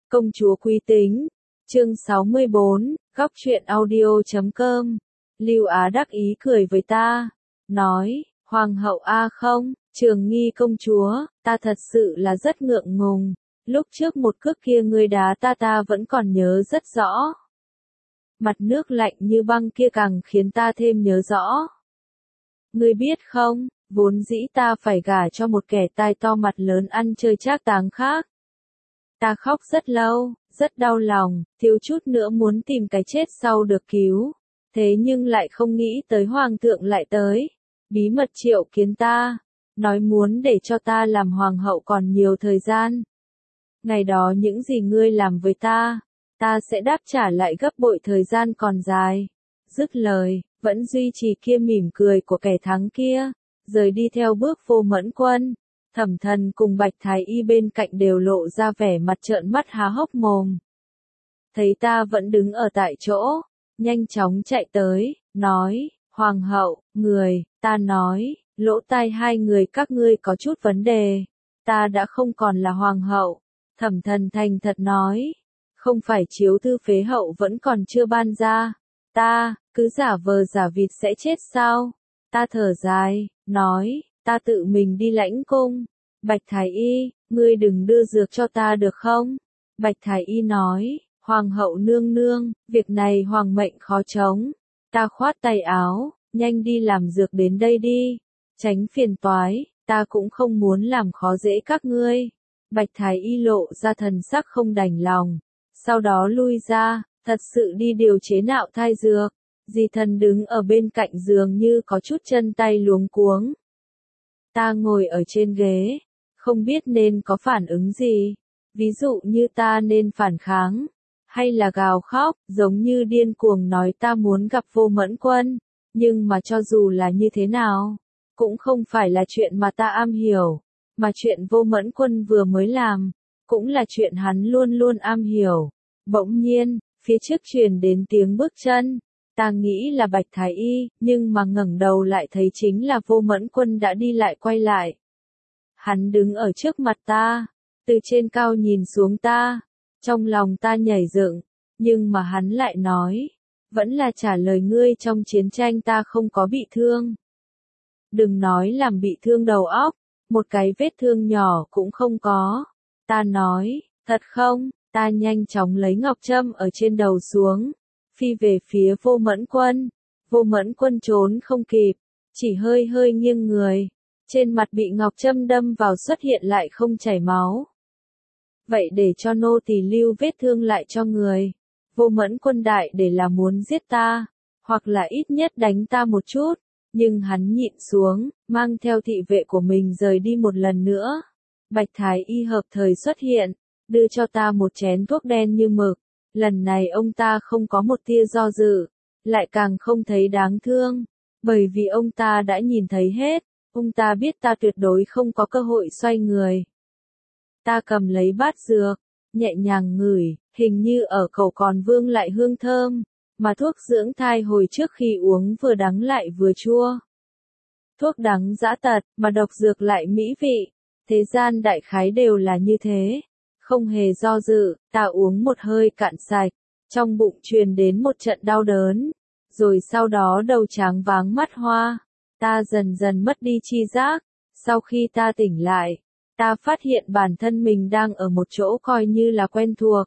Công chúa quý tính. Chương 64, góc truyện audio.com. Lưu Á đắc ý cười với ta, nói, Hoàng hậu a không, Trường Nghi công chúa, ta thật sự là rất ngượng ngùng, lúc trước một cước kia ngươi đá ta vẫn còn nhớ rất rõ. Mặt nước lạnh như băng kia càng khiến ta thêm nhớ rõ. Ngươi biết không, vốn dĩ ta phải gả cho một kẻ tai to mặt lớn ăn chơi trác táng khác. Ta khóc rất lâu, rất đau lòng, thiếu chút nữa muốn tìm cái chết sau được cứu. Thế nhưng lại không nghĩ tới hoàng thượng lại tới. Bí mật triệu kiến ta, nói muốn để cho ta làm hoàng hậu còn nhiều thời gian. Ngày đó những gì ngươi làm với ta sẽ đáp trả lại gấp bội thời gian còn dài. Dứt lời, vẫn duy trì kia mỉm cười của kẻ thắng kia, rời đi theo bước Vô Mẫn Quân. Thẩm Thần cùng Bạch Thái Y bên cạnh đều lộ ra vẻ mặt trợn mắt há hốc mồm. Thấy ta vẫn đứng ở tại chỗ, nhanh chóng chạy tới, nói, Hoàng hậu, ta nói, lỗ tai hai người các ngươi có chút vấn đề, ta đã không còn là Hoàng hậu. Thẩm Thần thành thật nói, không phải chiếu thư phế hậu vẫn còn chưa ban ra, ta, cứ giả vờ giả vịt sẽ chết sao? Ta thở dài, nói, ta tự mình đi lãnh cung. Bạch Thái Y, ngươi đừng đưa dược cho ta được không? Bạch Thái Y nói, Hoàng hậu nương nương, việc này hoàng mệnh khó chống. Ta khoát tay áo, nhanh đi làm dược đến đây đi. Tránh phiền toái, ta cũng không muốn làm khó dễ các ngươi. Bạch Thái Y lộ ra thần sắc không đành lòng. Sau đó lui ra, thật sự đi điều chế nạo thai dược. Dì Thần đứng ở bên cạnh giường như có chút chân tay luống cuống. Ta ngồi ở trên ghế, không biết nên có phản ứng gì. Ví dụ như ta nên phản kháng, hay là gào khóc, giống như điên cuồng nói ta muốn gặp Vô Mẫn Quân. Nhưng mà cho dù là như thế nào, cũng không phải là chuyện mà ta am hiểu, mà chuyện Vô Mẫn Quân vừa mới làm, cũng là chuyện hắn luôn luôn am hiểu. Bỗng nhiên, phía trước truyền đến tiếng bước chân. Ta nghĩ là Bạch Thái Y, nhưng mà ngẩng đầu lại thấy chính là Vô Mẫn Quân đã đi lại quay lại. Hắn đứng ở trước mặt ta, từ trên cao nhìn xuống ta, trong lòng ta nhảy dựng, nhưng mà hắn lại nói, vẫn là trả lời ngươi trong chiến tranh ta không có bị thương. Đừng nói làm bị thương đầu óc, một cái vết thương nhỏ cũng không có. Ta nói, thật không? Ta nhanh chóng lấy ngọc trâm ở trên đầu xuống, phi về phía Vô Mẫn Quân. Vô Mẫn Quân trốn không kịp, chỉ hơi hơi nghiêng người, trên mặt bị ngọc trâm đâm vào xuất hiện lại không chảy máu. Vậy để cho nô tỳ lưu vết thương lại cho người. Vô Mẫn Quân đại để là muốn giết ta, hoặc là ít nhất đánh ta một chút, nhưng hắn nhịn xuống, mang theo thị vệ của mình rời đi một lần nữa. Bạch Thái Y hợp thời xuất hiện, đưa cho ta một chén thuốc đen như mực. Lần này ông ta không có một tia do dự, lại càng không thấy đáng thương, bởi vì ông ta đã nhìn thấy hết, ông ta biết ta tuyệt đối không có cơ hội xoay người. Ta cầm lấy bát dược, nhẹ nhàng ngửi, hình như ở khẩu còn vương lại hương thơm, mà thuốc dưỡng thai hồi trước khi uống vừa đắng lại vừa chua. Thuốc đắng dã tật, mà độc dược lại mỹ vị, thế gian đại khái đều là như thế. Không hề do dự, ta uống một hơi cạn sạch, trong bụng truyền đến một trận đau đớn, rồi sau đó đầu tráng váng mắt hoa, ta dần dần mất đi tri giác. Sau khi ta tỉnh lại, ta phát hiện bản thân mình đang ở một chỗ coi như là quen thuộc.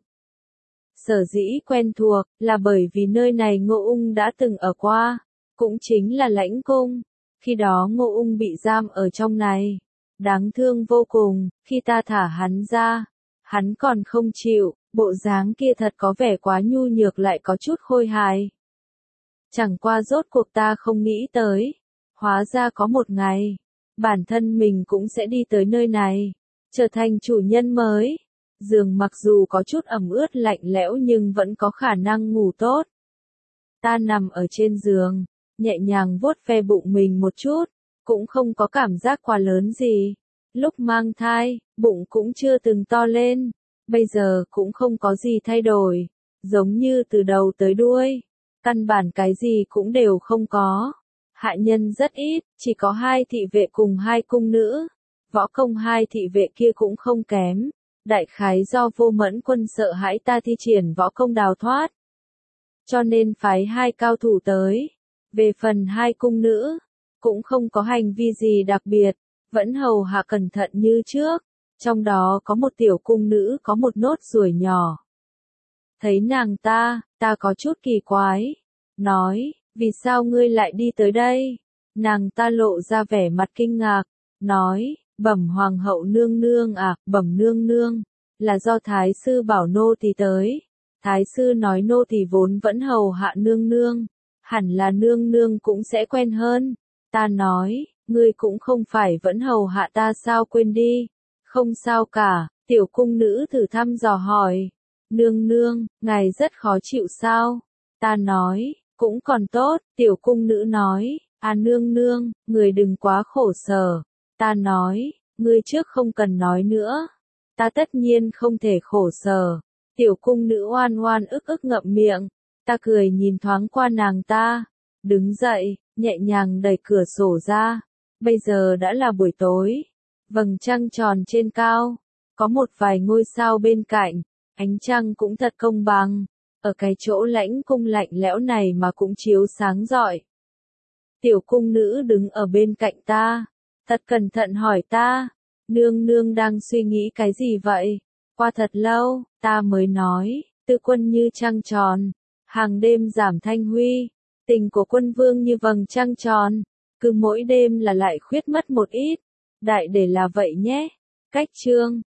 Sở dĩ quen thuộc, là bởi vì nơi này Ngô Ung đã từng ở qua, cũng chính là lãnh cung. Khi đó Ngô Ung bị giam ở trong này, đáng thương vô cùng, khi ta thả hắn ra, hắn còn không chịu, bộ dáng kia thật có vẻ quá nhu nhược lại có chút khôi hài. Chẳng qua rốt cuộc ta không nghĩ tới, hóa ra có một ngày, bản thân mình cũng sẽ đi tới nơi này, trở thành chủ nhân mới. Giường mặc dù có chút ẩm ướt lạnh lẽo nhưng vẫn có khả năng ngủ tốt. Ta nằm ở trên giường, nhẹ nhàng vuốt ve bụng mình một chút, cũng không có cảm giác quá lớn gì. Lúc mang thai, bụng cũng chưa từng to lên, bây giờ cũng không có gì thay đổi, giống như từ đầu tới đuôi, căn bản cái gì cũng đều không có. Hạ nhân rất ít, chỉ có 2 thị vệ cùng 2 cung nữ, võ công 2 thị vệ kia cũng không kém, Đại khái do Vô Mẫn Quân sợ hãi ta thi triển võ công đào thoát, cho nên phái 2 cao thủ tới. Về phần 2 cung nữ, cũng không có hành vi gì đặc biệt, vẫn hầu hạ cẩn thận như trước. Trong đó có một tiểu cung nữ có một nốt ruồi nhỏ. Thấy nàng ta có chút kỳ quái. Nói, vì sao ngươi lại đi tới đây? Nàng ta lộ ra vẻ mặt kinh ngạc. Nói, bẩm hoàng hậu nương nương à, bẩm nương nương, là do thái sư bảo nô tỳ tới. Thái sư nói nô tỳ vốn vẫn hầu hạ nương nương, hẳn là nương nương cũng sẽ quen hơn. Ta nói, ngươi cũng không phải vẫn hầu hạ ta sao, quên đi. Không sao cả, tiểu cung nữ thử thăm dò hỏi. Nương nương, ngài rất khó chịu sao? Ta nói, cũng còn tốt, tiểu cung nữ nói, à nương nương, người đừng quá khổ sở. Ta nói, ngươi trước không cần nói nữa. Ta tất nhiên không thể khổ sở. Tiểu cung nữ oan oan ức ức ngậm miệng. Ta cười nhìn thoáng qua nàng ta. Đứng dậy, nhẹ nhàng đẩy cửa sổ ra. Bây giờ đã là buổi tối. Vầng trăng tròn trên cao. Có một vài ngôi sao bên cạnh. Ánh trăng cũng thật công bằng. Ở cái chỗ lãnh cung lạnh lẽo này mà cũng chiếu sáng rọi. Tiểu cung nữ đứng ở bên cạnh ta. Thật cẩn thận hỏi ta. Nương nương đang suy nghĩ cái gì vậy? Qua thật lâu, ta mới nói, tư quân như trăng tròn, hàng đêm giảm thanh huy, tình của quân vương như vầng trăng tròn, cứ mỗi đêm là lại khuyết mất một ít, đại để là vậy nhé. Cách chương